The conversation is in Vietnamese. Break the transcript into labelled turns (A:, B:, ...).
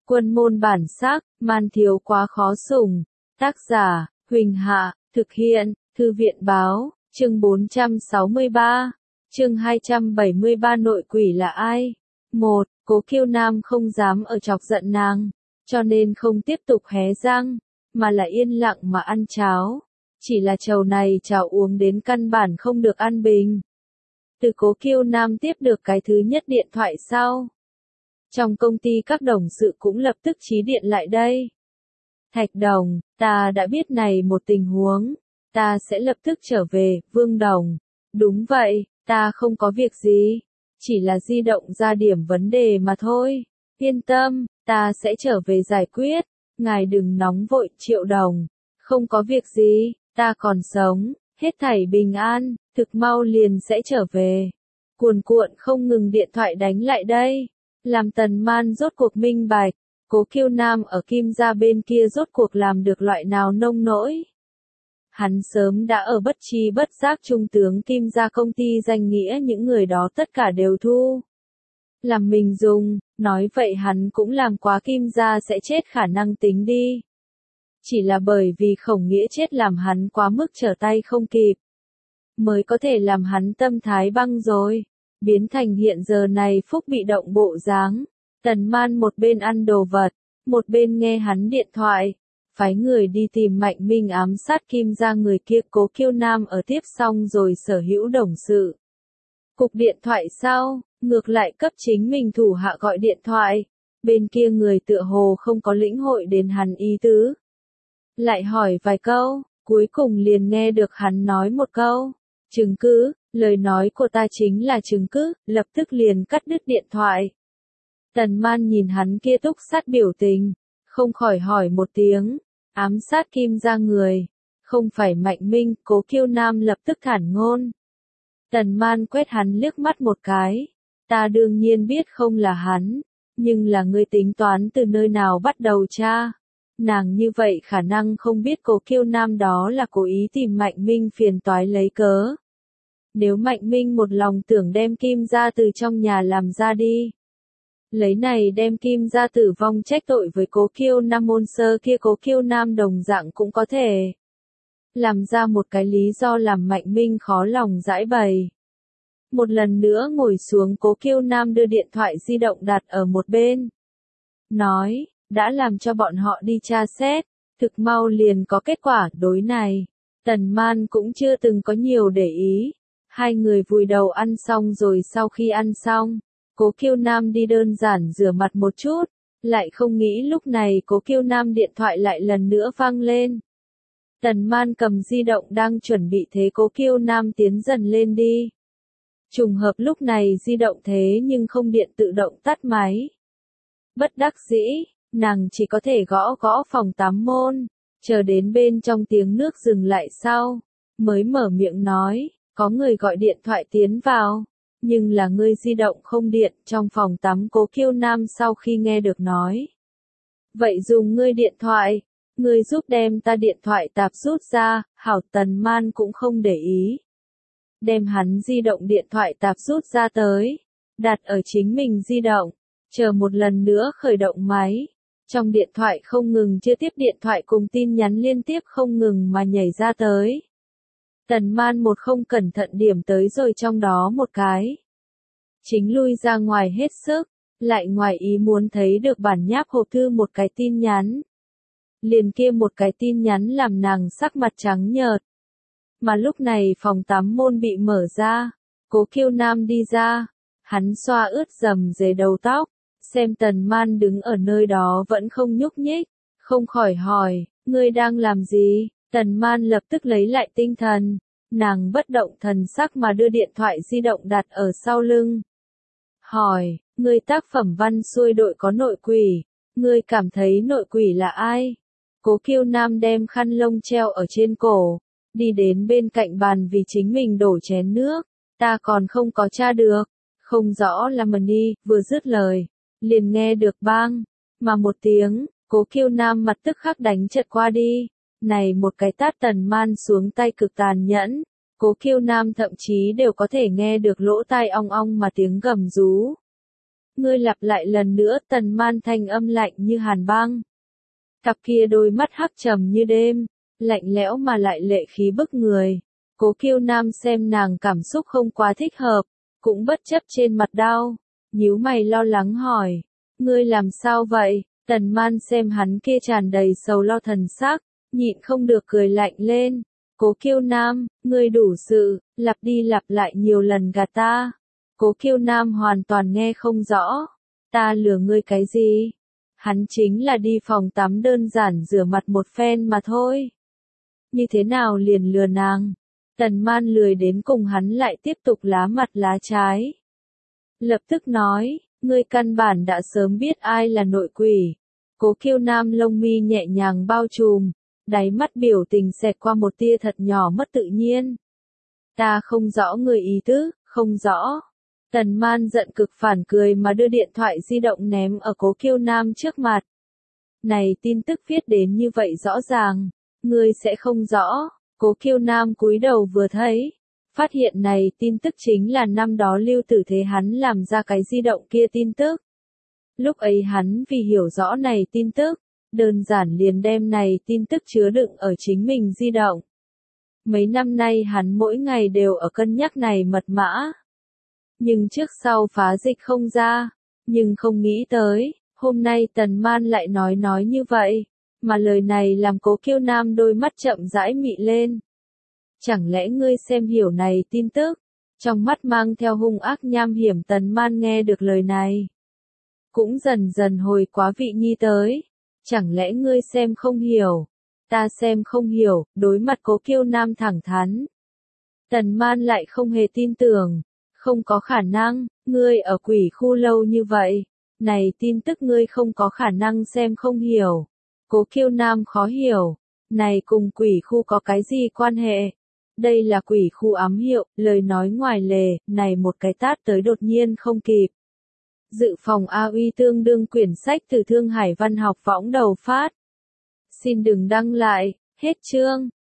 A: Quân môn bản sắc, man thiếu quá khó sủng. Tác giả, Huỳnh Hạ, thực hiện, Thư viện báo, chương 463, chương 273 nội quỷ là ai? 1. Cố Kiêu Nam không dám ở chọc giận nàng, cho nên không tiếp tục hé răng, mà là yên lặng mà ăn cháo. Chỉ là chầu này cháo uống đến căn bản không được ăn bình. Từ Cố Kiêu Nam tiếp được cái thứ nhất điện thoại sau. Trong công ty các đồng sự cũng lập tức chí điện lại đây. Thạch Đồng, ta đã biết này một tình huống, ta sẽ lập tức trở về. Vương Đồng, đúng vậy, ta không có việc gì, chỉ là di động ra điểm vấn đề mà thôi. Yên tâm, ta sẽ trở về giải quyết, ngài đừng nóng vội. Triệu Đồng, không có việc gì, ta còn sống, hết thảy bình an, thực mau liền sẽ trở về. Cuồn cuộn không ngừng điện thoại đánh lại đây, làm Tần Man rốt cuộc minh bạch, Cố Kiêu Nam ở Kim gia bên kia rốt cuộc làm được loại nào nông nỗi. Hắn sớm đã ở bất tri bất giác trung tướng Kim gia công ty danh nghĩa những người đó tất cả đều thu làm mình dùng, nói vậy hắn cũng làm quá Kim gia sẽ chết khả năng tính đi. Chỉ là bởi vì Khổng Nghĩa chết làm hắn quá mức trở tay không kịp, mới có thể làm hắn tâm thái băng rồi, biến thành hiện giờ này phúc bị động bộ dáng. Tần Man một bên ăn đồ vật, một bên nghe hắn điện thoại, phái người đi tìm Mạnh Minh ám sát Kim gia người kia. Cố Kiêu Nam ở tiếp xong rồi sở hữu đồng sự. Cục điện thoại sau, ngược lại cấp chính mình thủ hạ gọi điện thoại, bên kia người tựa hồ không có lĩnh hội đến hắn ý tứ. Lại hỏi vài câu, cuối cùng liền nghe được hắn nói một câu, chứng cứ, lời nói của ta chính là chứng cứ, lập tức liền cắt đứt điện thoại. Tần Man nhìn hắn kia túc sát biểu tình, không khỏi hỏi một tiếng, ám sát Kim gia người, không phải Mạnh Minh. Cố Kiêu Nam lập tức thản ngôn. Tần Man quét hắn liếc mắt một cái, ta đương nhiên biết không là hắn, nhưng là ngươi tính toán từ nơi nào bắt đầu tra? Nàng như vậy khả năng không biết Cố Kiêu Nam đó là cố ý tìm Mạnh Minh phiền toái lấy cớ. Nếu Mạnh Minh một lòng tưởng đem Kim gia từ trong nhà làm ra đi, lấy này đem Kim gia tử vong trách tội với Cố Kiêu Nam môn sơ kia, Cố Kiêu Nam đồng dạng cũng có thể làm ra một cái lý do làm Mạnh Minh khó lòng giải bày. Một lần nữa ngồi xuống, Cố Kiêu Nam đưa điện thoại di động đặt ở một bên, nói, đã làm cho bọn họ đi tra xét, thực mau liền có kết quả. Đối này, Tần Man cũng chưa từng có nhiều để ý. Hai người vùi đầu ăn xong rồi, sau khi ăn xong, Cố Kiêu Nam đi đơn giản rửa mặt một chút, lại không nghĩ lúc này Cố Kiêu Nam điện thoại lại lần nữa vang lên. Tần Man cầm di động đang chuẩn bị thế Cố Kiêu Nam tiến dần lên đi. Trùng hợp lúc này di động thế nhưng không điện tự động tắt máy. Bất đắc dĩ, nàng chỉ có thể gõ gõ phòng tắm môn, chờ đến bên trong tiếng nước dừng lại sau, mới mở miệng nói, có người gọi điện thoại tiến vào, nhưng là ngươi di động không điện. Trong phòng tắm Cố Kiêu Nam sau khi nghe được nói, vậy dùng ngươi điện thoại, ngươi giúp đem ta điện thoại tạp rút ra. Hảo. Tần Man cũng không để ý, đem hắn di động điện thoại tạp rút ra tới, đặt ở chính mình di động, chờ một lần nữa khởi động máy. Trong điện thoại không ngừng chưa tiếp điện thoại cùng tin nhắn liên tiếp không ngừng mà nhảy ra tới. Tần Man một không cẩn thận điểm tới rồi trong đó một cái, chính lui ra ngoài hết sức, lại ngoài ý muốn thấy được bản nháp hộp thư một cái tin nhắn. Liền kia một cái tin nhắn làm nàng sắc mặt trắng nhợt. Mà lúc này phòng tắm môn bị mở ra, Cố Kiêu Nam đi ra, hắn xoa ướt rầm rề đầu tóc, xem Tần Man đứng ở nơi đó vẫn không nhúc nhích, không khỏi hỏi, ngươi đang làm gì? Tần Man lập tức lấy lại tinh thần, nàng bất động thần sắc mà đưa điện thoại di động đặt ở sau lưng. Hỏi, ngươi tác phẩm văn xuôi đội có nội quỷ, ngươi cảm thấy nội quỷ là ai? Cố Kiêu Nam đem khăn lông treo ở trên cổ, đi đến bên cạnh bàn vì chính mình đổ chén nước, ta còn không có tra được, không rõ là mần đi. Vừa dứt lời, liền nghe được bang mà một tiếng, Cố Kiêu Nam mặt tức khắc đánh chật qua đi. Này một cái tát Tần Man xuống tay cực tàn nhẫn, Cố Kiêu Nam thậm chí đều có thể nghe được lỗ tai ong ong mà tiếng gầm rú. Ngươi lặp lại lần nữa. Tần Man thanh âm lạnh như hàn băng. Cặp kia đôi mắt hắc trầm như đêm, lạnh lẽo mà lại lệ khí bức người. Cố Kiêu Nam xem nàng cảm xúc không quá thích hợp, cũng bất chấp trên mặt đau, nhíu mày lo lắng hỏi, ngươi làm sao vậy? Tần Man xem hắn kia tràn đầy sầu lo thần sắc, nhịn không được cười lạnh lên. Cố Kiêu Nam, ngươi đủ sự, lặp đi lặp lại nhiều lần gạt ta. Cố Kiêu Nam hoàn toàn nghe không rõ. Ta lừa ngươi cái gì? Hắn chính là đi phòng tắm đơn giản rửa mặt một phen mà thôi. Như thế nào liền lừa nàng? Tần Man lười đến cùng hắn lại tiếp tục lá mặt lá trái. Lập tức nói, ngươi căn bản đã sớm biết ai là nội quỷ. Cố Kiêu Nam lông mi nhẹ nhàng bao trùm, đáy mắt biểu tình xẹt qua một tia thật nhỏ mất tự nhiên. Ta không rõ người ý tứ, không rõ. Tần Man giận cực phản cười mà đưa điện thoại di động ném ở Cố Kiêu Nam trước mặt. Này tin tức viết đến như vậy rõ ràng, ngươi sẽ không rõ. Cố Kiêu Nam cúi đầu vừa thấy, phát hiện này tin tức chính là năm đó Lưu Tử Thế hắn làm ra cái di động kia tin tức. Lúc ấy hắn vì hiểu rõ này tin tức, đơn giản liền đem này tin tức chứa đựng ở chính mình di động. Mấy năm nay hắn mỗi ngày đều ở cân nhắc này mật mã. Nhưng trước sau phá dịch không ra, nhưng không nghĩ tới, hôm nay Tần Man lại nói như vậy, mà lời này làm Cố Kiêu Nam đôi mắt chậm rãi mị lên. Chẳng lẽ ngươi xem hiểu này tin tức? Trong mắt mang theo hung ác nham hiểm. Tần Man nghe được lời này, cũng dần dần hồi quá vị nhi tới. Chẳng lẽ ngươi xem không hiểu? Ta xem không hiểu. Đối mặt Cố Kiêu Nam thẳng thắn, Tần Man lại không hề tin tưởng. Không có khả năng, ngươi ở quỷ khu lâu như vậy, này tin tức ngươi không có khả năng xem không hiểu. Cố Kiêu Nam khó hiểu, này cùng quỷ khu có cái gì quan hệ? Đây là quỷ khu ám hiệu, lời nói ngoài lề, này một cái tát tới đột nhiên không kịp. Dự phòng AUI tương đương quyển sách từ Thương Hải Văn học võng đầu phát. Xin đừng đăng lại, hết chương.